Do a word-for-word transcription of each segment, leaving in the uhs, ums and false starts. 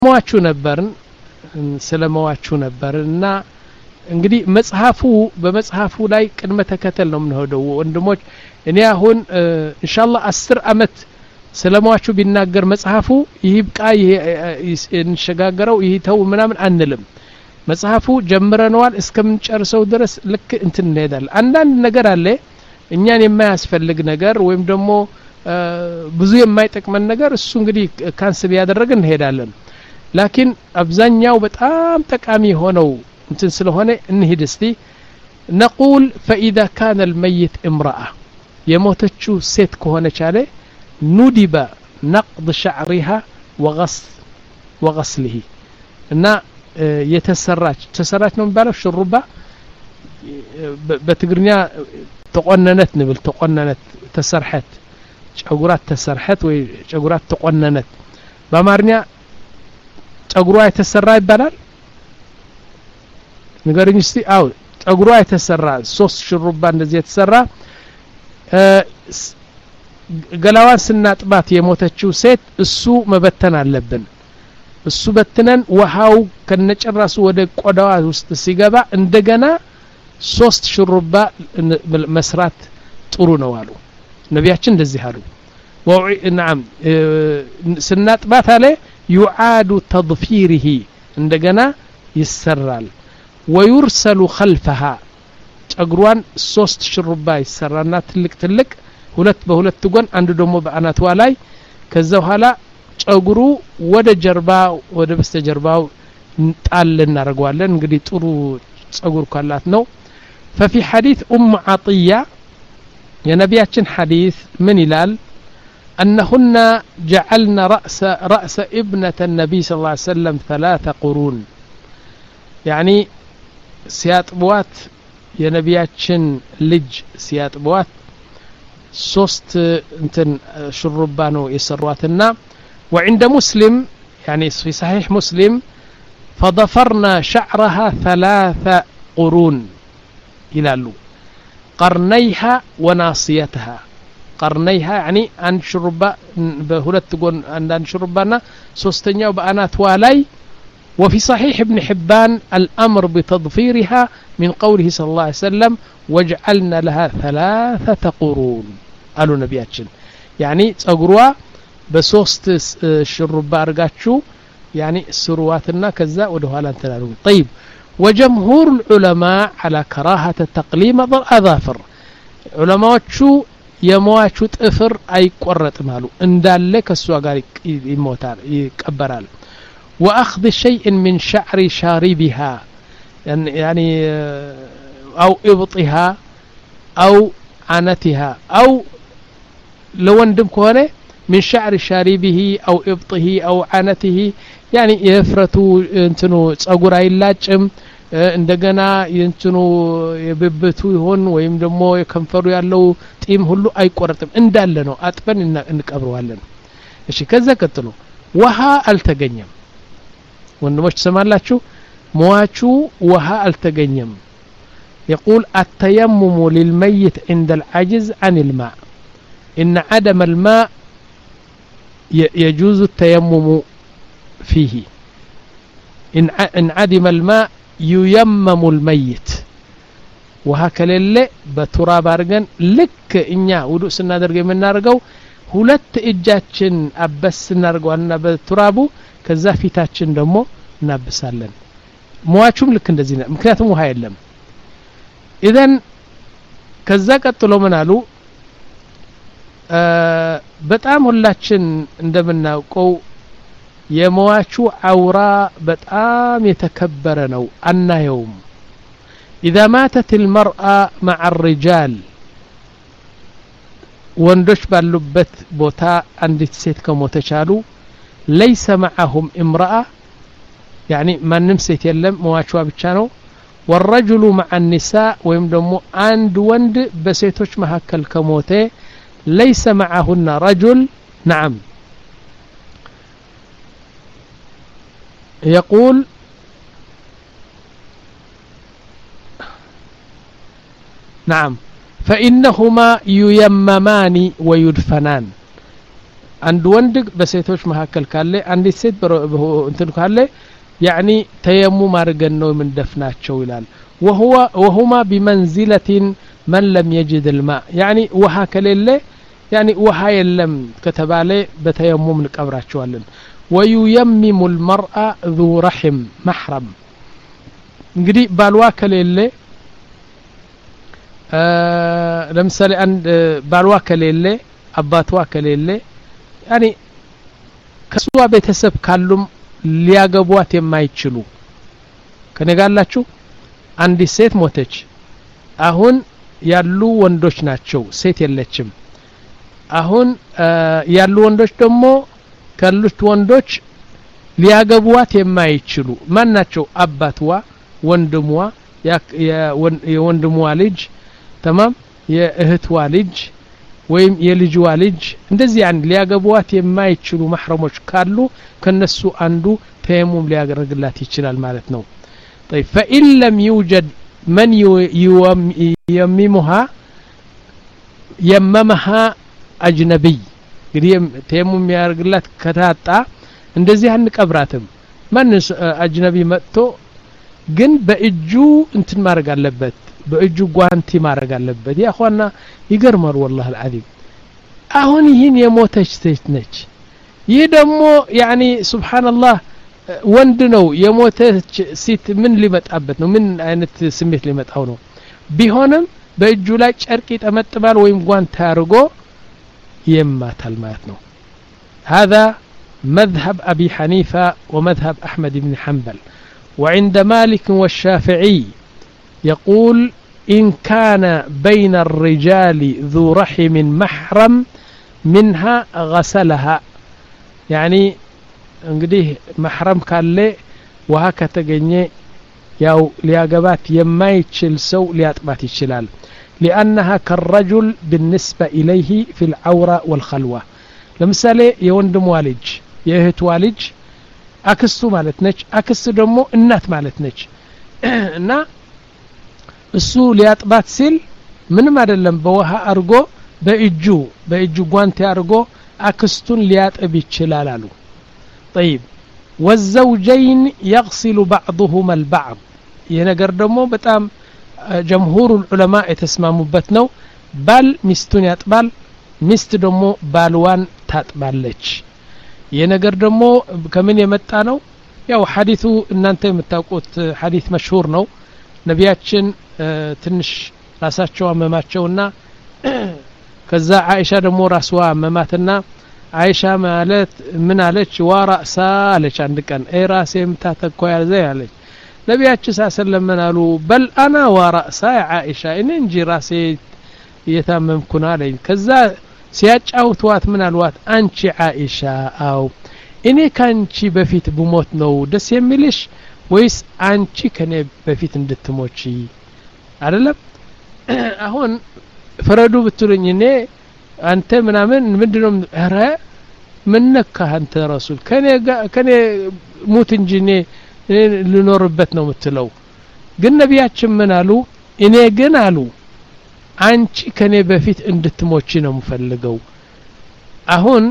ሟቹ ነበርን ስለሟቹ ነበርና እንግዲህ መጽሐፉ በመጽሐፉ ላይ ቅድመ ተከተል ነው የምንሄደው ወንድሞች እኔ አሁን ኢንሻአላህ አስር አመት ስለሟቹ ቢናገር መጽሐፉ ይብቃ እንሸጋገረው ይተው ምናምን አንልም መጽሐፉ ጀምረናል እስከምንጨርሰው ድረስ ልክ እንትን እንሄዳለን አንዳንድ ነገር አለ እኛን የማያስፈልግ ነገር ወይም ደግሞ ብዙ የማይጠቅመን ነገር እሱ እንግዲህ ካንስል ያደረገን እንሄዳለን لكن أبزانياو بتام تكامي هونو انتن سلهوني انهي دستي نقول فإذا كان الميت امرأة يموتشو سيت كهونة شالي ندب نقض شعرها وغسل وغسله نا يتسراج تسراج نوم بالو شربة بتقرنيا تقننت نبل تقننت تسرحت شعورات تسرحت وشعورات تقننت بمارنيا ጸጉሯ የተሰራ ይባላል ንገረኝ እስቲ አው ጸጉሯ የተሰራ ሶስት ሽሩባ እንደዚህ የተሰራ ገላዋን ስናጥባት የሞተችው ሴት እሱ መበተን አለብን እሱ በትነን ውሃው ከነጨራሱ ወደ ቆዳዋ ውስጥ ሲገባ እንደገና ሶስት ሽሩባ መስራት ጥሩ ነው አሉ ነቢያችን እንደዚህ አሉ ወዒ نعم ስናጥባት አለ يعاد تضفيره عندنا يسرال ويرسل خلفها ጸጉሯን ሶስት ሽሩባ ይሰራና ትልቅ ትልቅ ሁለት በሁለት ጎን አንዱ ደግሞ በአናቷ ላይ ከዛ በኋላ ጸጉሩ ወደ ጀርባ ወደ በስተጀርባው ጣል እናደርገዋለን እንግዲህ ጥሩ ጸጉር ካላት ነው ففي حديث ام عطيه يا نبياتنا حديث من ይላል أنهن جعلنا رأس رأس ابنة النبي صلى الله عليه وسلم ثلاث قرون يعني سيات بوات يا نبياتشن لج سيات بوات صوست انتن شربانو يسرواتنا وعند مسلم يعني في صحيح مسلم فضفرنا شعرها ثلاث قرون إلى له قرنيها وناصيتها قرنيها يعني أن شربا بهولت تقول أن شربنا سوستنيا بأنات والاي وفي صحيح ابن حبان الأمر بتضفيرها من قوله صلى الله عليه وسلم وجعلنا لها ثلاثة قرون قالوا نبياتشن يعني تقروا بسوست الشربا أرقاتشو يعني سرواتنا كذا ودهالا تلالون طيب وجمهور العلماء على كراهة تقليم الأظافر علماء شو የሟቹ ጥፍር አይቆረጥም አሉ እንዳለ ከሷ ጋር ይሞታል ይቀበራል واخذ شيء من شعر شاربها يعني او ابطها او عنتها او لو وندم ከሆነ من شعر شاربه او ابطه او عنته يعني يفرتو እንትኑ ጸጉር አይላጭም እንደገና የእንትኑ የብብቱ ይሆን ወይም ደግሞ የከንፈሩ ያለው ጢም ሁሉ አይቆረጥም እንዳለ ነው አጥበን እንቀብረዋለን እሺ ከዛ ቀጥሎ ውሃ አልተገኘም ወንድሞች ተሰማላችሁ ሟቹ ውሃ አልተገኘም يقول التيمم للميت عند العجز عن الماء إن عدم الماء يجوز التيمم فيه إن عدم الماء ييمم الميت وهكذا اللي بتراب አርገን ልክ እኛ ውዱእ ስናደርግ የምናደርገው ሁለት እጃችን አበስ እናርገውና በትራቡ ከዛ ፊታችን ደግሞ እናብሳለን ሟቹም ልክ እንደዚህ ነው ምክንያቱም ውሃ የለም ኢዘን ከዛ ቀጥሎ ምን አሉ በጣም ሁላችን እንደምናውቀው የሟቹ አውራ በጣም የተከበረ ነው አናየውም إذا ماتت المرأة مع الرجال ወንዶች ባሉበት ቦታ አንዲት ሴት ከሞተቻሉ ليس معهم امرأة يعني ማንም ሴት የለም ሟቿ ብቻ ነው والرجل مع النساء ወይም ደግሞ አንድ ወንድ በሴቶች መካከል ከሞተ ليس معهن رجل نعم يقول نعم فإنهما ييممان ويدفنان አንድ ወንድ በሴቶች መካከል ካለ አንዲት ሴት እንትን ካለ يعني تيمم አርገን ነው ምንደፍናቸው ይላል وهو وهما بمنزلة من لم يجد الماء يعني وها ከሌለ يعني وها የለም ከተባለ በተየሙም እንቀብራቸዋለን وييمم المرأة ذو رحم محرم እንግዲህ ባልዋ ከሌለ ለምሳሌ አንድ ባልዋ ከሌለ አባቷ ከሌለ يعني ከሷ ቤተሰብ ካሉም ሊያገቧት የማይችሉ ከነጋላችሁ አንድ ሴት ሞተች አሁን ያሉ ወንዶች ናቸው ሴት የለችም አሁን ያሉ ወንዶች ደግሞ ካሉት ወንዶች ሊያገቧት የማይችሉ ማን ናቸው አባቷ ወንድሟ የወንድሟ ልጅ تمام የእህቷ ልጅ ወይም የልጅዋ ልጅ እንደዚህ አንድ ሊያገቧት የማይችሉ محرمዎች ካሉ ከነሱ አንዱ ተየሙም ሊያደርግላት ይችላል ማለት ነው طيب فإن لم يوجد من ييممها يممها أجنبي እንግዲህ ተየሙም ያደርግላት ከታጣ እንደዚህ አንቀብራትም ማን አጅነቢ መጥቶ ግን በእጁ እንትን ማድረግ አለበት በእጁ ጓንቲ ማድረግ አለበት ያ ኸዋና ይገርማል والله العظيم አሁን ይህን የሞተች ሴት ነች ይህ ደግሞ يعني سبحان الله ወንድ ነው የሞተች ሴት ምን ሊመጣበት ነው ምን አይነት ስሜት ሊመጣው ነው ቢሆንም በእጁ ላይ ጨርቅ ይጠመጥማል ወይም ጓንት አድርጎ يماتل ማለት ነው هذا مذهب أبي حنيفة ومذهب أحمد بن حنبل وعند مالك والشافعي يقول إن كان بين الرجال ذو رحم محرم منها غسلها يعني እንግዲህ محرم ካለ ውሃ ከተገኘ ያው ሊያገባት የማይችል ሰው ሊያጥባት ይችላል لأنها كالرجل بالنسبة إليه في العورة والخلوة ለምሳሌ የወንድም ዋልጅ የእህት ዋልጅ አክስቱ ማለት ነች አክስቱ ደግሞ እናት ማለት ነች እና እሱ ሊያጥባት ሲል ምንም አይደለም በውሃ አርጎ በእጁ በእጁ ጓንት አርጎ አክስቱን ሊያጥብ ይችላል አሉ طيب والزوجين يغسل بعضهما البعض የነገር ደግሞ በጣም جمهور العلماء የተስማሙበት ነው ባል ሚስቱን ያጥባል ሚስት ደግሞ ባልዋን ታጥባለች የነገር ደግሞ ከምን የመጣ ነው ያው ሐዲሱ እናንተ የምታውቁት ሐዲስ መሽሁር ነው ነቢያችን ትንሽ ራሳቸው አመማቸውና ከዛ አይሻ ደግሞ ራስዋ አመማትና አይሻ ማለት ምን አለች ወራሳ አለች አንድ ቀን አይ ራሴም ታተኮ ያዘ ያለች ነቢያችን ሰለላሁ ዐለይሂ በል አና ወራሳ አይሻ እኔ እንጂ ራሴ የታመምኩና አለኝ ከዛ ሲያጫውቷት ምን አልዋት አንቺ አይሻ አው እኔ ካንቺ በፊት ብሞት ነው ደስ የሚልሽ ወይስ አንቺ ከኔ በፊት እንድትሞቺ አይደለም አሁን ፈረዱ ብትሉኝ እኔ አንተ ምናምን ምንድነው ኧረ ምን ነካ አንተ ረሱል ከኔ ከኔ ሙት እንጂ እኔ ልኖርበት ነው የምትለው ግን ነቢያችን ምን አሉ እኔ ግን አሉ አንቺ ከኔ በፊት እንድትሞቺ ነው የምፈልገው አሁን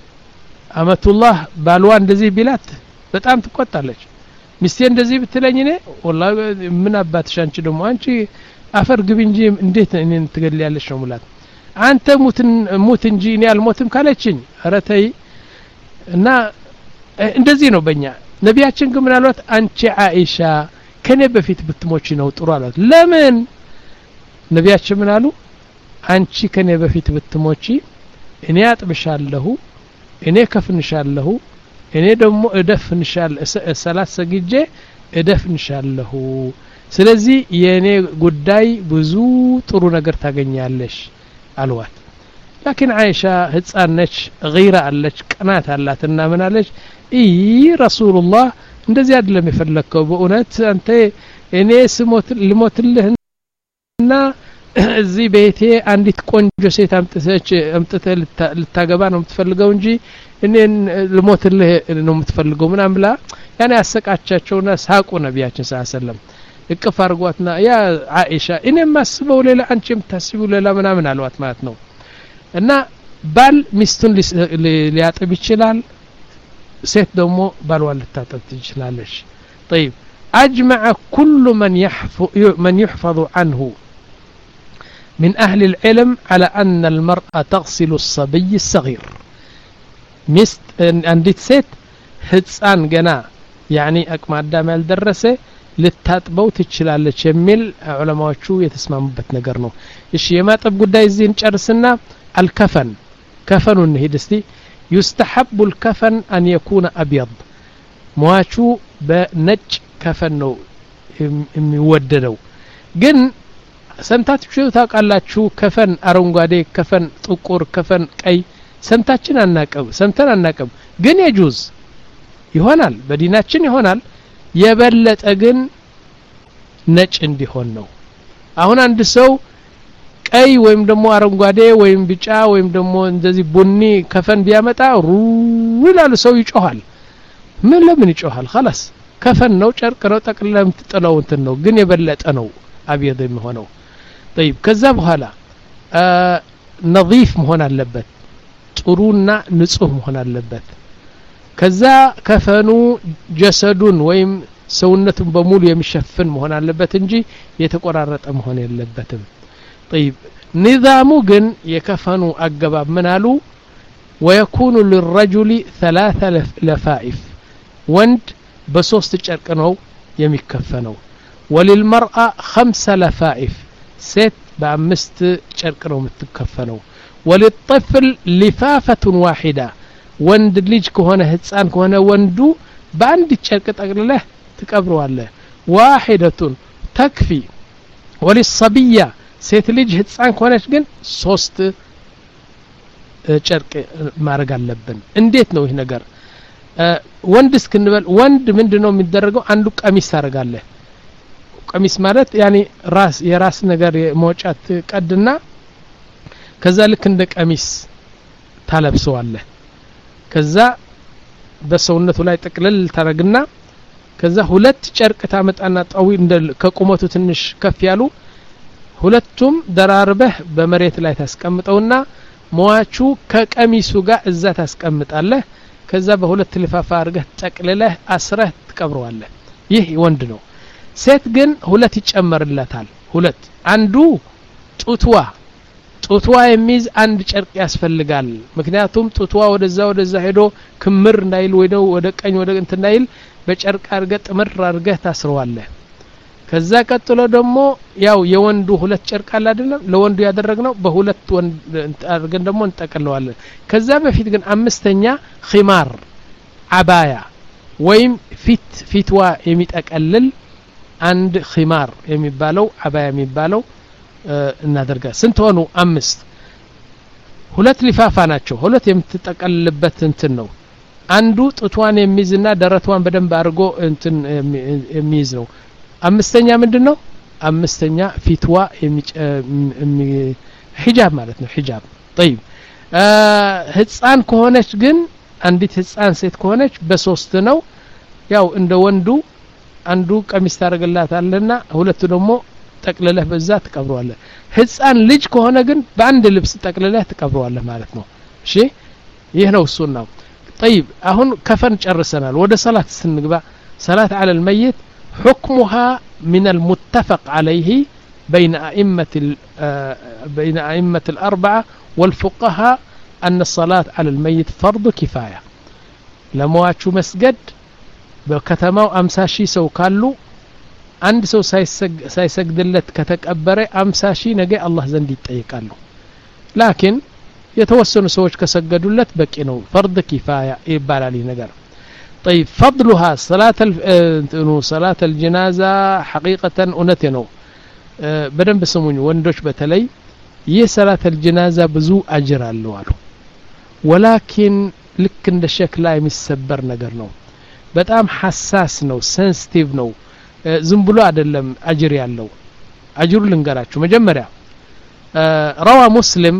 አመቱላህ ባልዋ እንደዚህ ቢላት በጣም ትቆጣለች ሚስቴ እንደዚህ ብትለኝ እኔ والله ምን አባትሽ አንቺ ደግሞ አንቺ አፈር ግብ እንጂ እንዴት እኔን ትገድያለሽ ነው ሙላት አንተ ሙት ሙት እንጂ እኔ አልሞትም ካለችኝ አረተይ እና እንደዚህ ነው በእኛ ነቢያችን ግን ምን አሏት አንቺ አይሻ ከኔ በፊት ብትሞቺ ነው ጥሩ አሏት ለምን ነቢያችን ምን አሉ አንቺ ከኔ በፊት ብትሞቺ እኔ አጥብሻለሁ እኔ ከፍንሻለሁ እኔ ደግሞ እደፍንሻለሁ ሰላት ሰግጄ እደፍንሻለሁ ስለዚህ የኔ ጉዳይ ብዙ ጥሩ ነገር ታገኛለሽ አልዋት لكن عائشة ህፃን ነች غيرة አለች ቀናት አላትና ምን አለች ኢ ረሱላህ እንደዚህ አይደለም የፈለከው በእውነት አንተ እኔ ስሞት ልሞትልህና እዚህ ቤቴ አንዲት ቆንጆ ሴት አምጥተች አምጥተ ልታገባ ነው የምትፈልገው እንጂ እኔን ልሞትልህ ነው የምትፈልገው ምናምን ብላ ያኔ አሰቃቻቸውና ሳቁ ነቢያችን ሰለላሁ ዐለይሂ ወሰለም እቅፍ አርጓትና ያ አይሻ እኔ ማስበው ሌላ አንቺ የምታስቢው ሌላ ምናምን አልዋት ማለት ነው እና ባል ሚስቱን ሊያጥብ ይችላል ሴት ደግሞ ባልዋን ልታጠብ ትችላለች طيب أجمع كل من يحفظ من يحفظ عنه من أهل العلم على أن المرأة تغسل الصبي الصغير مست عندت ست هتسان جنا يعني أكما دام الدرسة للتطبو تشلالش يميل علماء شو يتسمعون بتنقرنو الشيء ما تبقى دايزين شرسنا الكفن كفن هيدستي يستحب الكفن أن يكون أبيض مواشو بنج كفن نو يوددو جن سمتات شو تاقالات شو كفن أرونغادي كفن تقور كفن أي سمتاتشن أناكم سمتنا أناكم جن يجوز يهونال بديناتشن يهونال يبلت أجن نج عندي هونو أهون عند سو أي ويم دمو أرونغادي ويم بيجا ويم دمو እንደዚ ቡኒ ከፈን ቢያመጣ ሩላሉ ሰው ይጮሃል ምን ለምን ይጮሃል خلاص ከፈን ነው ጨርቅ ነው ጠቅልለም ትጥለው እንትን ነው ግን የበለጠ ነው አብየድ የሚሆነው طيب ከዛ በኋላ ነظيف መሆን አለበት ጥሩና ንጹህ መሆን አለበት ከዛ ከፈኑ ጀሰዱን ወይም ሰውነቱን በሙሉ የሚሸፍን መሆን አለበት እንጂ የተቆራረጠ መሆን የለበትም طيب نظامو جن يكفنوا أجباب منالو ويكون للرجل ثلاثة لفائف وند بصوص تشركنو يمكفنو وللمرأة خمسة لفائف ست بأمست تشركنو متكفنو وللطفل لفافة واحدة وند ليج كهنا هتسان كهنا وندو باند تشركت أغلله تكبروا الله واحدة تكفي وللصبية ሴት ልጅ ህፃን ኮነች ግን ሶስት ጨርቅ ማረግ አለብን እንዴት ነው ይሄ ነገር ወንድ እስክንበል ወንድ ምንድነው የሚደረገው አንዱ ቀሚስ ታረጋለህ ቀሚስ ማለት ያኒ ራስ የራስ ነገር መውጫት ቀድና ከዛ ልክ እንደ ቀሚስ ታለብሰዋለህ ከዛ በሰውነቱ ላይ ጥቅልል ታረግና ከዛ ሁለት ጨርቅ ታመጣና ጣዊ እንደ ከቁመቱ ትንሽ ከፍ ያሉ ሁለቱም ደራርበህ በመሬት ላይ ታስቀምጠውና ሟቹ ከቀሚሱ ጋር እዛ ታስቀምጣለህ ከዛ በሁለት ልፋፋ አርገህ ጠቅልለህ አስረህ ትቀብረዋለህ ይህ ወንድ ነው ሴት ግን ሁለት ይጨመርላታል ሁለት አንዱ ጡትዋ ጡትዋ የሚዝ አንድ ጨርቅ ያስፈልጋል ምክንያቱም ጡትዋ ወደዛ ወደዛ ሄዶ ክምር እንዳይል ወይደው ወደ ቀኝ ወደ እንት እንዳይል በጨርቅ አርገህ ጥምር አርገህ ታስረዋለህ ከዛ ቀጥሎ ደግሞ ያው የወንዱ ሁለት ጨርቅ አለ አይደለም ለወንዱ ያደረግነው በሁለት ወንድ አርገን ደግሞ እንጠቀለዋለን ከዛ በፊት ግን አምስተኛ ኺማር አባያ ወይም ፊት ፊትዋ የሚጠቀልል አንድ ኺማር የሚባለው አባያ የሚባለው እናደርጋ ስንት ሆኑ አምስት ሁለት ሊፋፋ ናቸው ሁለት የምትጠቀልልበት እንትን ነው አንዱ ጡቷን የሚይዝና ደረቷን በደንብ አርጎ እንትን የሚይዝ ነው አምስተኛ ምንድነው አምስተኛ ፊትዋ የሚ ሒጃብ ማለት ነው ሒጃብ طيب ህፃን ከሆነች ግን አንዲት ህፃን ሴት ከሆነች በሶስት ነው ያው እንደ ወንዱ አንዱ ቀሚስ ታረጋላታልና ሁለቱ ደግሞ ጠቅልለህ በዛ ትቀብረዋለህ ህፃን ልጅ ከሆነ ግን በአንድ ልብስ ጠቅልለህ ትቀብረዋለህ ማለት ነው እሺ ይሄ ነው ሱናው طيب አሁን ከፈን ጨርሰናል ወደ ሰላት ስንግባ ሰላት على الميت حكمها من المتفق عليه بين أئمة بين أئمة الأربعة والفقهاء أن الصلاة على الميت فرض كفاية لمواتشو مسجد بكتماو أمساشي سو كالو عند سو سايسجد لت كتكبره أمساشي نجي الله زندي تيكالو لكن يتوسن سوش كسجدوا لت بكينو فرض كفاية يبالا لي نجر طيب فضلها صلاة صلاة الجنازة حقيقة أنتنو بدن بسموني وندوش بتلي يه صلاة الجنازة بزو أجر اللوالو ولكن لك عند الشكل يمسبر نجر نو بتأم حساس نو سنسيتيف نو زنبلو عدلم أجر يالو أجر لنجراتشو مجمرة روى مسلم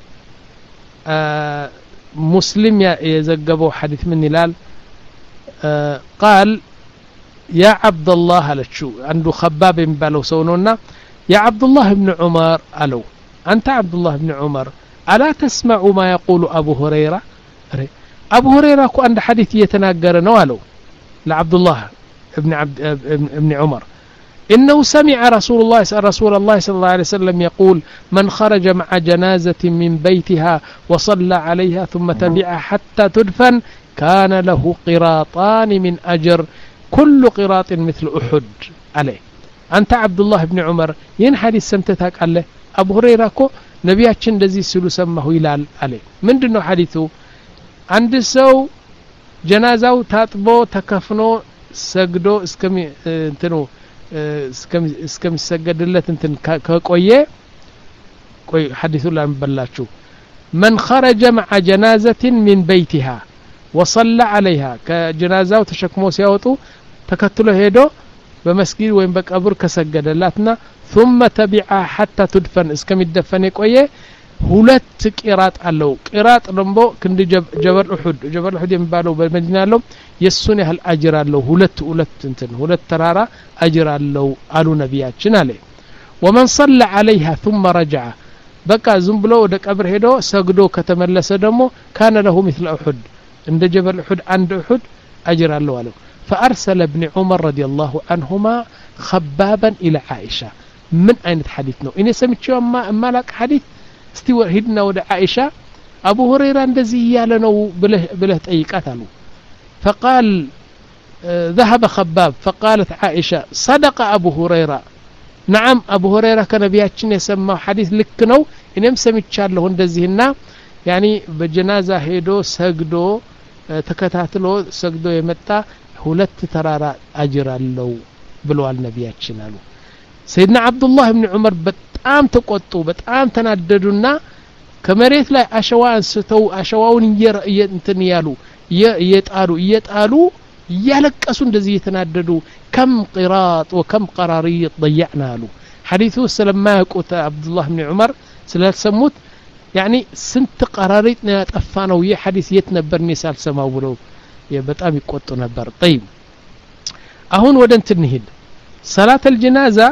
مسلم يزجبو حديث من نلال قال يا عبد الله لشو عنده خباب بالو سونونا يا عبد الله بن عمر قالوا أنت عبد الله بن عمر ألا تسمع ما يقول أبو هريرة أبو هريرة كو عند حديث يتناقر نوالو لعبد الله ابن, عبد ابن عمر إنه سمع رسول الله رسول الله صلى الله عليه وسلم يقول من خرج مع جنازة من بيتها وصلى عليها ثم تبعها حتى تدفن كان له قراطان من أجر كل قراط مثل أحد عليه أنت عبد الله بن عمر ين حديث سمتتك عليه أبو هريرة كو نبياتشن دزي سلو سمه يلال عليه من دنو حديثه عند سو جنازة تاتبو تكفنو سجدو اسكمي انتنو اسكمي سجدلت انتن كقويه قوي حديثه لا نبلاچو من خرج مع جنازة من بيتها وصلى عليها كجنازة تشكمو سيوطو تكتلو هيدو بمسجد وين بقبر كسجدلاتنا ثم تبعها حتى تدفن اسكمي دفن قويه ሁለት ቂራጥ አለው ቂራጥ ደግሞ ክንድ ጀበል ኡሁድ ጀበል ኡሁድ የሚባለው በመዲና ያለው የሱን ያህል አጅር አለው ሁለት ሁለት እንትን ሁለት ተራራ አጅር አለው አሉ ነብያችን አለ ومن صلى عليها ثم رجع በቃ ዝም ብሎ ወደ ቀብር ሄዶ ሰግዶ ከተመለሰ ደግሞ كان له مثل احد እንደ ጀበል ኡሁድ አንድ ኡሁድ አጅር አለው አለው فارسل ابن عمر رضي الله عنهما خبابا الى عائشه من አይነት ሐዲስ ነው እኔ ሰምቼው ማላቅ ሐዲስ استي هدنا ود عائشة أبو هريرة اندزي يالنو بله, بله تأيقات له فقال آه ذهب خباب فقالت عائشة صدق أبو هريرة نعم أبو هريرة كان بياتشن يسمى حديث لكنو إنهم سميتشار له اندزيهنا يعني بجنازة هيدو سجدو آه تكتاتلو سجدو يمتا هلت ترارا أجر اللو بلوال نبياتشن له سيدنا عبد الله بن عمر በጣም ተቆጡ በጣም ተናደዱና ከመሬት ላይ አሸዋ አንስተው አሸዋውን እንትን ያሉ እየጣሉ እየጣሉ ያለቀሱ እንደዚህ የተናደዱ كم قراط وكم قراريط ضيعنا له حديثه ስለማያውቁት አብዱላህ ብን ዑመር ስለሰሙት يعني ስንት قراريط ነው ያጠፋነው ይህ ሐዲስ የት ነበር ነው ሰማው ብለው በጣም ይቆጡ ነበር طيب አሁን ወደ እንትን እንሂድ ሰላት الجنازه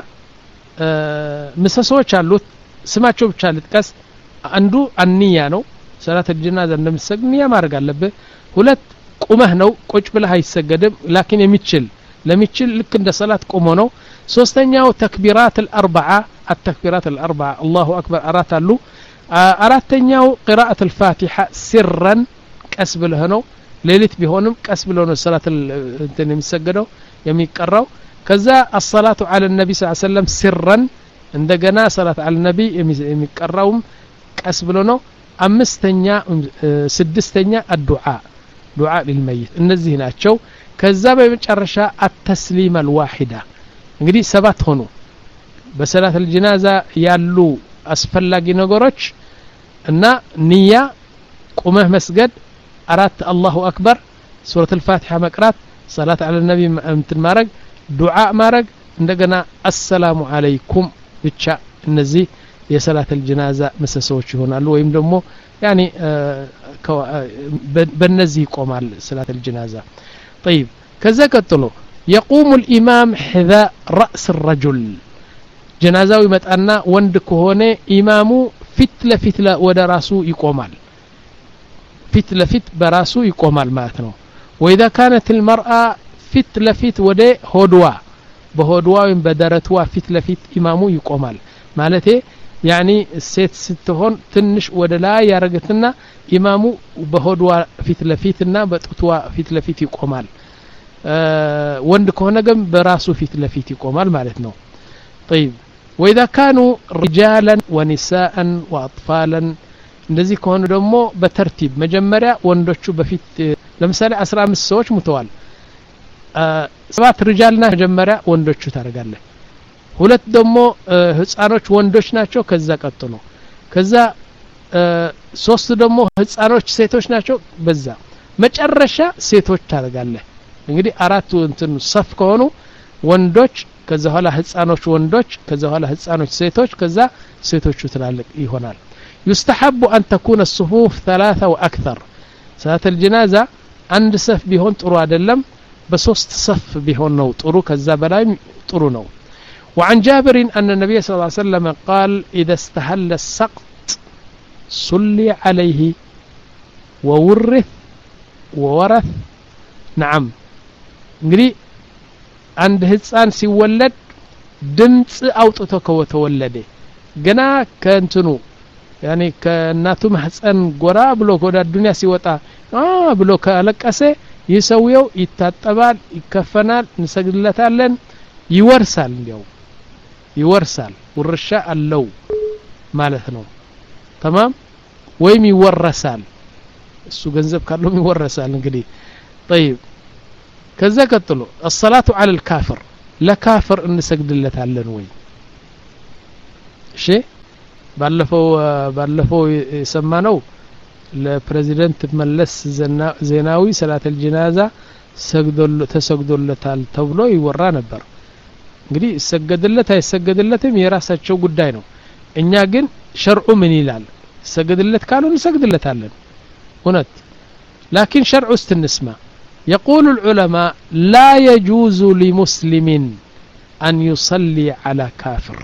ምሰሶች አሉት ስማቸው ብቻ ልጥቀስ አንዱ አንያ ነው ሰላት الجنازه እንደምሰግድ ንያ ማድረግ አለበት ሁለት ቁመህ ነው ቁጭ ብለህ አይሰገድም ላኪን የሚችል ለሚችል ልክ እንደ ሰላት ቆሞ ነው ሶስተኛው ተክቢራት الاربعه التكبيرات الاربعه الله اكبر አራት አሉ አራተኛው قراءه الفاتحه سرا ቀስ ብለህ ነው ሌሊት ቢሆንም ቀስ ብለው ነው ሰላት እንትን የሚሰገደው የሚቀራው كذا الصلاة على النبي صلى الله عليه وسلم سرا عندنا صلاة على النبي يمقراوم كاسبلونو امستنيا سدستنيا الدعاء دعاء للميت እነዚህ ናቸው ከዛ በመጨረሻ التسليم الواحدة እንግዲህ ሰባት ሆኑ በሰላት الجنازة ያሉ አስፈላጊ ነገሮች እና ንያ ቁመህ መስገድ አራት አላሁ አክበር ሱረት الفاتحة መቅራት صلاة على النبي እንትን ማረግ ዱዓ ማረግ እንደገና አሰላሙ አለይኩም ብቻ እነዚህ የሰላት الجنازة መሰሶች ይሆናሉ ወይም ደግሞ ያኒ በእነዚህ ይቆማል ሰላት الجنازة طيب ከዛ ቀጥሎ يقوم الامام حذاء راس الرجل جنازاው ይመጣና ወንድ ከሆነ ኢማሙ ፊት ለፊት ወደ ራሱ ይቆማል ፊት ለፊት በራሱ ይቆማል ማለት ነው واذا كانت المرأة ፊት ለፊት ወደ ሆድዋ በሆድዋ ወይም በደረትዋ ፊት ለፊት ኢማሙ ይቆማል ማለት ያኒ ሴት ስትሆን ትንሽ ወደ ላይ ያረጋትና ኢማሙ በሆድዋ ፊት ለፊትና በጡትዋ ፊት ለፊት ይቆማል ወንድ ከሆነ ግን በራሱ ፊት ለፊት ይቆማል ማለት ነው طيب واذا كانوا رجالا ونساء واطفالا እንደዚህ ከሆነ ደግሞ በተርቲብ መጀመሪያ ወንዶቹ በፊት ለምሳሌ አስራ አምስት ሰዎች ሙተዋል ሰባት ሪጃልና መጀመሪያ ወንዶቹ ታረጋለህ ሁለት ደግሞ ህፃኖች ወንዶች ናቸው ከዛ ቀጥሎ ከዛ ሶስት ደግሞ ህፃኖች ሴቶች ናቸው በዛ መጨረሻ ሴቶች ታረጋለህ እንግዲህ አራቱ እንትን ሰፍ ከሆኑ ወንዶች ከዛ ኋላ ህፃኖች ወንዶች ከዛ ኋላ ህፃኖች ሴቶች ከዛ ሴቶቹ ትላልቅ ይሆናል يستحب أن تكون الصفوف ثلاثة وأكثر صلاة الجنازة عند صف بهون ጥሩ አይደለም بسوست صف بهون نو ጥሩ ከዛ በላይ ጥሩ ነው وعن جابر أن النبي صلى الله عليه وسلم قال إذا استهل السقط صلي عليه وورث وورث نعم እንግዲህ አንድ ህፃን ሲወለድ ድምጽ አውጥቶ ከተወለደ ገና ከእንትኑ ያኔ ከእናቱ ማህፀን ጎራ ብሎ ወደ ዱንያ ሲወጣ አ ብሎ ካለቀሰ ይሰውየው ይታጠባል ይከፈናል እንሰግድለታለን ይወርሳል እንዲያው ይወርሳል ውርሻ አለው ማለት ነው تمام ወይም ይወረሳል እሱ ገንዘብ ካለው ይወረሳል እንግዲህ طيب ከዛ ቀጥሎ الصلاه على الكافر ለካፍር እንሰግድለታለን ወይ እሺ ባለፈው ባለፈው የሰማነው ለፕሬዚዳንት መለስ ዜናዊ ሰላት الجنازه ሰግዶል ተሰግዶለታል ተብሎ ይወራ ነበር እንግዲህ ሰገደለት አይሰገደለትም የራሳቸው ጉዳይ ነው እኛ ግን ሸርዑ ምን ይላል ሰገደለት ካሉ እንሰግድለታለን እውነት لكن شرع استنسمع يقول العلماء لا يجوز لمسلم أن يصلي على كافر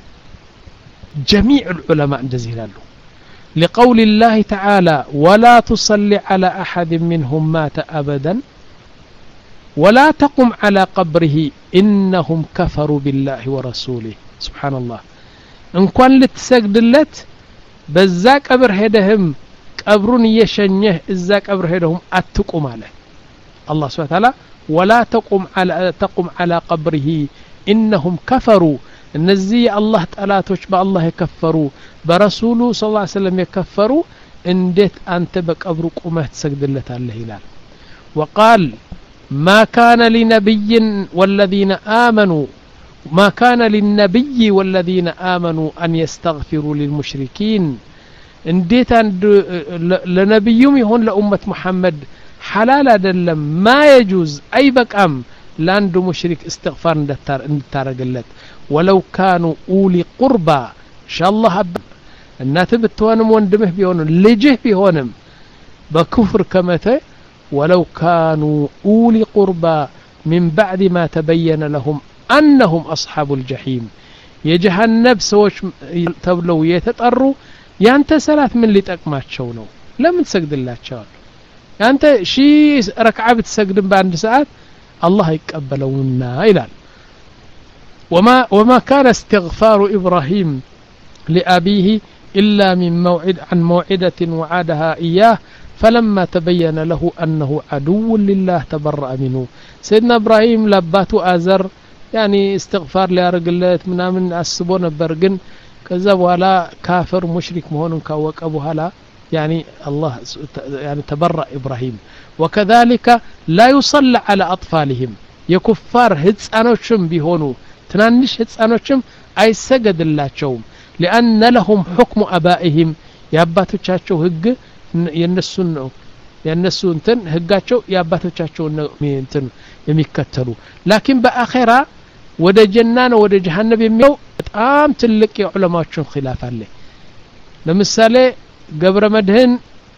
جميع العلماء اندزيلالو لقول الله تعالى ولا تصلي على أحد منهم مات أبدا ولا تقم على قبره إنهم كفروا بالله ورسوله سبحان الله إن كان لتسجدلت بزا قبر هدهم قبرون يشنيه إزا قبر هدهم أتقم عليه الله سبحانه وتعالى ولا تقم على تقم على قبره إنهم كفروا النزي الله تلاتوش بالله يكفروا برسوله صلى الله عليه وسلم يكفروا انديت أنت بقبر قمه تسجدلت الله هلال وقال ما كان لنبي والذين آمنوا ما كان للنبي والذين آمنوا أن يستغفروا للمشركين انديت عند لنبيهم يهون لأمة محمد حلال أدلم ما يجوز أي بكأم لاندو مشرك استغفار اندتارقلت ولو كانوا أولي قربا إن شاء الله الناتب التوانم واندمه بيهونم لجه بيهونم بكفر كمته ولو كانوا أولي قربا من بعد ما تبين لهم أنهم أصحاب الجحيم يجهنب سوش تبلو يتطروا يانت سلات من اللي تقمات شونو لمن تسجد الله تشاور يانت شي ركعة بتسجد بعد ساعات الله يقبلونا إلى وما وما كان استغفار إبراهيم لأبيه إلا من موعد عن موعدة وعادها إياه فلما تبين له أنه عدو لله تبرأ منه سيدنا إبراهيم لباتو آزر يعني استغفار لأرجلت منا من أسبون برجن كذا ولا كافر مشرك مهون كوك أبو هلا يعني الله يعني تبرأ إبراهيم وكذلك لا يصلى على أطفالهم يكفار هتس أنوشم بيهونو تنانش هتس أنوشم أي سجد الله شوم لأن لهم حكم أبائهم ياباتو تشاتشو هج ينسون ينسون تن هجاتشو ياباتو تشاتشو تن يميكتلو لكن بآخرة وده جنان وده جهنم يميو بتقام تلك علماء شون خلاف عليه لمثالي قبر مدهن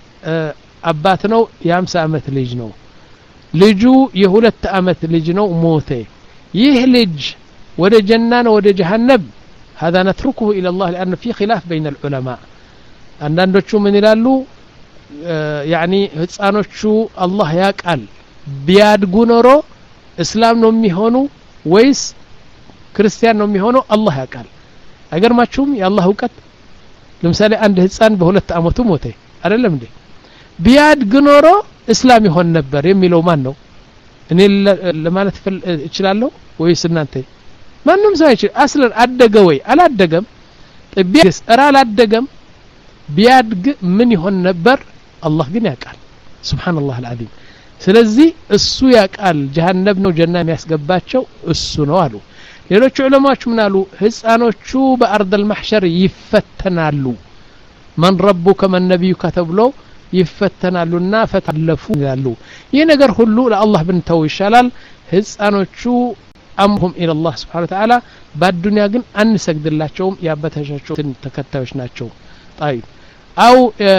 أباتنو يامس أمت لجنو لجو يهولت أمت لجنو موتي يهلج وده جنان وده جهنم هذا نتركه إلى الله لأن في خلاف بين العلماء عندنا شو من يلالو يعني هتسانوشو الله يقال بيادغو نورو اسلام ነው የሚሆኑ ወይስ ክርስቲያን ነው የሚሆኑ አላህ ያቃል አይገርማችሁም የአላህ ዕውቀት ለምሳሌ አንድ ህፃን በሁለት አመቱ ሞተ አይደለም እንዴ ቢያድግ ኖሮ እስላም ይሆን ነበር የሚለው ማን ነው እኔ ለማለት እችላለሁ ወይስ እናንተ ማንንም ሰው አይችል አስለን አደገ ወይ አላደገም ጥቢስ እራ አላደገም ቢያድግ ምን ይሆን ነበር አላህ ግን ያቃል ሱብሃንአላህ አልዓዚም ስለዚህ እሱ ያቃል ጀሃነም ነው ጀና የሚያስገባቸው እሱ ነው አሉ ሌሎች ዑለማዎች ምን አሉ ህፃኖቹ በአርድ المحشر ይፈተናሉ ማን ረቡከ ማን ነብዩከ ተብለው ይፈተናሉና ፈተለፉ ይላሉ ይሄ ነገር ሁሉ ለአላህ ብንተው ይሻላል ህፃኖቹ አምሁም ኢላ አላህ Subhanahu Wa Ta'ala በአዱንያ ግን አንሰግድላቸውም ያበተሻቸው ተከታዮች ናቸው طيب او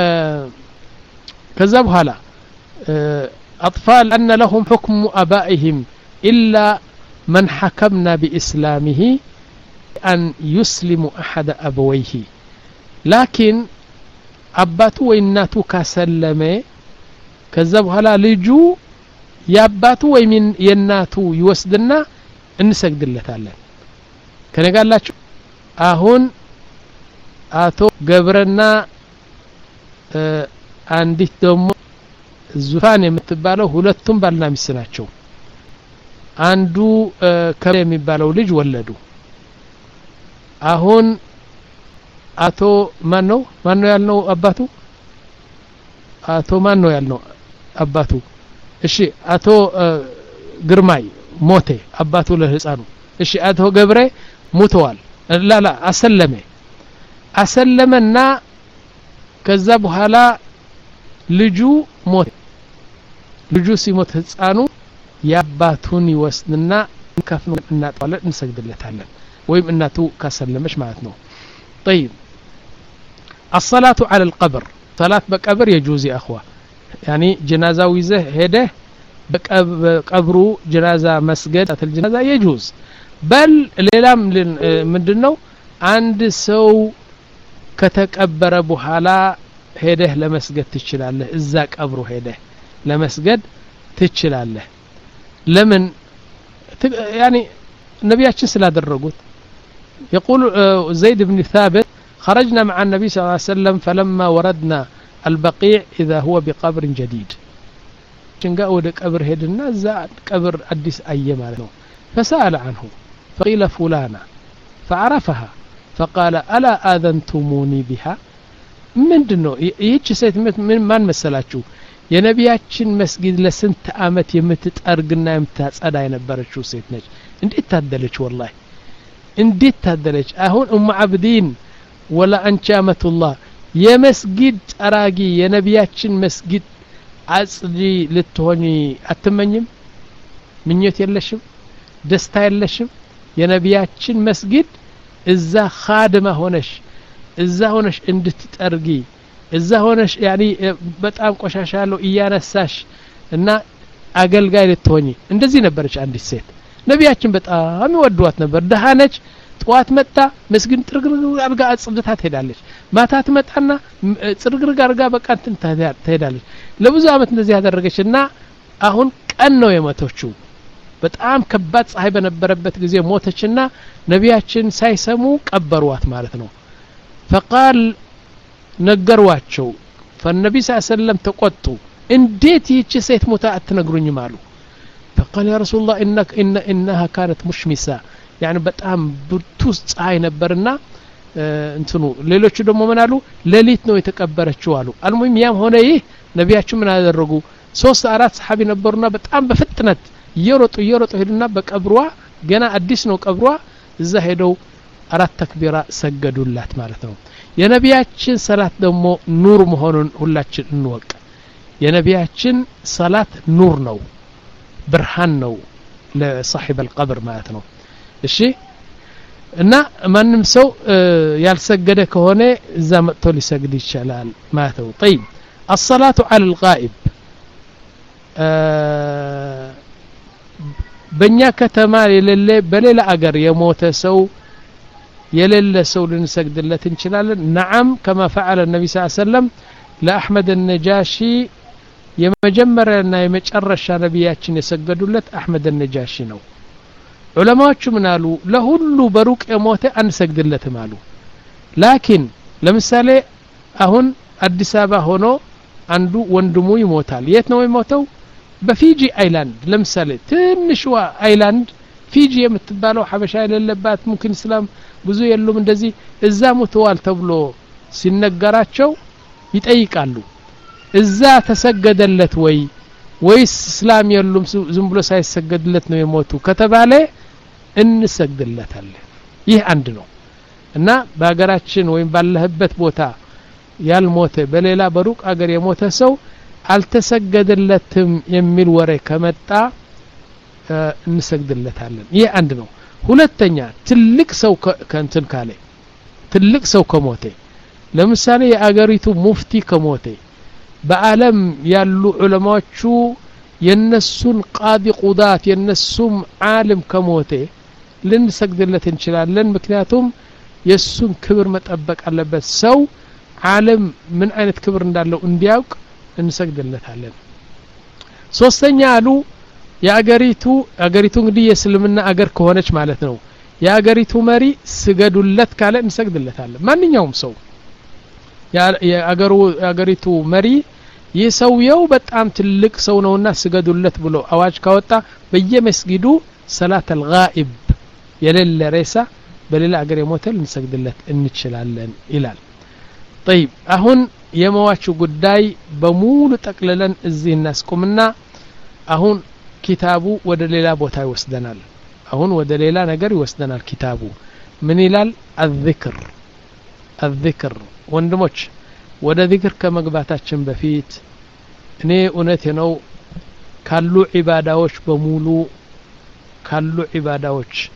كذا بحالا أطفال أن لهم حكم أبائهم إلا من حكمنا بإسلامه أن يسلم أحد أبويه لكن አባቱ ወይ እናቱ ካሰለመ ከዛ በኋላ ልጁ ያባቱ ወይ የናቱ ይወስድና እንሰግድለታለን ከነጋላችሁ አሁን አቶ ገብረና አንዲት ደግሞ ዙፋን የምትባለው ሁለቱም ባልና ሚስት ናቸው አንዱ ከበ የሚባለው ልጅ ወለዱ አሁን አቶ ማን ነው ማን ነው ያልነው አባቱ አቶ ማን ነው ያልነው አባቱ እሺ አቶ ግርማይ ሞቴ አባቱ ለህፃኑ እሺ አቶ ገብረ ሞተዋል ላላ አሰለመ አሰለመና ከዛ በኋላ ልጁ ሞተ ልጁ ሲሞት ህፃኑ ያባቱን ይወስድና ከፍኑ እናጣለን እንሰግድለታለን ወይም እናቱ ካሰለመች ማለት ነው طيب الصلاه على القبر صلاه بقبر يجوز يا اخوه يعني جنازه ويزه هده بقبرو جنازه مسجد الجنازه يجوز بل ሌላም ምንድነው አንድ ሰው ከተቀበረ በኋላ ሄደህ ለመስገድ ትችላለህ እዛ ቀብሩ ሄደህ ለመስገድ ትችላለህ ለምን يعني ነብያችን ስላደረጉት يقول زيد بن ثابت خرجنا مع النبي صلى الله عليه وسلم فلما وردنا البقيع إذا هو بقبر جديد شنقا ود قبر هدنا ذا قبر أديس أي مالو فسأل عنه فقيل فلانا فعرفها فقال ألا آذنتموني بها ምንድነው ይህች ሴት ምን ማን መሰላችሁ የነቢያችን መስጊድ ለስንት አመት የምትጠርግና የምታጸዳ የነበረችው ሴት ነች እንዴት ታደለች والله እንዴት ታደለች አሁን ኡም አብዲን ወላ አንቺ አመቱላህ የመስጊድ ጠራጊ የነቢያችን መስጊድ አጽጂ ልትሆኚ አትመኝም ምኞት የለሽም ደስታ የለሽም የነቢያችን መስጊድ እዛ ኻድማ ሆነሽ እዛ ሆነሽ እንድትጠርጊ እዛ ሆነሽ ያኒ በጣም ቆሻሻለው እያነሳሽ እና አገልጋይ ልትሆኚ እንደዚህ ነበርች አንዲት ሴት ነቢያችን በጣም ይወዷት ነበር ደሃነች ጧት መጣ መስጊድ ጥርግርግ አርጋ አጽድታ ትሄዳለች ማታ ትመጣና ጥርግርግ አርጋ በቃ እንትን ትሄዳለች ለብዙ አመት እንደዚህ ያደረገችና አሁን ቀን ነው የሞተችው በጣም ከባድ ፀሐይ በነበረበት ጊዜ ሞተችና ነቢያችን ሳይሰሙ ቀበሯት ማለት ነው فقال ነገሯቸው فالنبي صلى الله عليه وسلم ተቆጡ እንዴት ይህች ሴት ሞታ አትነግሩኝ ማሉ فقال يا رسول الله انك ان انها كانت مشمسه يعني በጣም ብርቱ ፀሐይ ነበርና እንትኑ ሌሎቹ ደግሞ ምን አሉ ሌሊት ነው የተቀበረችው አሉ አልሙሂም ያም ሆነ ይህ ነቢያችን ምን አደረጉ ሶስት አራት ሰሃቢ ነበሩና በጣም በፍጥነት እየሮጡ እየሮጡ ሄዱና በቀብሯ ገና አዲስ ነው ቀብሯ እዛ ሄደው አራት ተክቢራ ሰገዱላት ማለት ነው የነቢያችን ሰላት ደግሞ ኑር መሆኑን ሁላችን እንወቅ የነቢያችን ሰላት ኑር ነው ብርሃን ነው ለصاحب القبر ማለት ነው እሺ እና ማንም ሰው ያልሰገደ ከሆነ እዛ መጥቶ ሊሰግድ ይችላል ማለት ነው طيب الصلاه على الغائب በእኛ ከተማ የሌለ በሌላ አገር የሞተ ሰው የሌለ ሰው ልንሰግድለት እንችላለን نعم كما فعل النبي صلى الله عليه وسلم لأحمد النجاشي የመጀመሪያና የመጨረሻ ነብያችን የሰገዱለት አህመድ النجاشي ነው ዑለማዎቹ ምን አሉ ለሁሉ በሩቅ የሞተ አንሰግድለትም አሉ ላኪን ለምሳሌ አሁን አዲስ አበባ ሆኖ አንዱ ወንድሙ ይሞታል የት ነው የሚሞተው በፊጂ አይላንድ ለምሳሌ ትንሽዋ አይላንድ ፊጂ የምትባለው ሐበሻ የሌለባት ሙምኪን እስላም ብዙ የሉም እንደዚህ እዛ ሞተዋል ተብሎ ሲነገራቸው ይጠይቃሉ እዛ ተሰገደለት ወይ ወይስ እስላም የሉም ዝም ብሎ ሳይሰገድለት ነው የሞቱ ከተባለ እንሰግድለታለን ይህ አንድ ነው እና በአገራችን ወይም ባለህበት ቦታ ያልሞተ በሌላ በሩቅ አገር የሞተ ሰው አልተሰገደለትም የሚል ወሬ ከመጣ እንሰግድለታለን ይህ አንድ ነው ሁለተኛ ትልቅ ሰው ከንትን ካለ ትልቅ ሰው ከሞተ ለምሳሌ የአገሪቱ ሙፍቲ ከሞተ በአለም ያሉ ዑለማዎቹ የነሱን ቃዲ ቁዳት የነሱም ዓለም ከሞተ ልንሰግድለት እንችላለን ምክንያቱም የሱን ክብር መጠበቅ አለበት ሰው ዓለም ምን አይነት ክብር እንዳለው እንዲያውቅ እንሰግድለታለን ሶስተኛ አሉ የአገሪቱ አገሪቱ እንግዲህ የእስልምና አገር ከሆነች ማለት ነው የአገሪቱ መሪ ስገዱለት ካለ እንሰግድለታለን ማንኛውም ሰው የአገሩ አገሪቱ መሪ የሰውየው በጣም ትልቅ ሰው ነውና ስገዱለት ብሎ አዋጅ ካወጣ በየመስጊዱ ሰላት አልጋኢብ የሌለ ሬሳ በሌላ አገር የሞተል እንሰግድለት እንችላለን ይላል طيب አሁን የመዋቹ ጉዳይ በሙሉ ጠቅለለን እዚህ እናስቆምና አሁን ኪታቡ ወደ ሌላ ቦታ ይወስደናል አሁን ወደ ሌላ ነገር ይወስደናል ኪታቡ ምን ይላል الذكر الذكر ወንድሞች ወደ ذكر ከመግባታችን በፊት እኔ እውነቴ ነው ካሉ ዒባዳዎች በሙሉ ካሉ ዒባዳዎች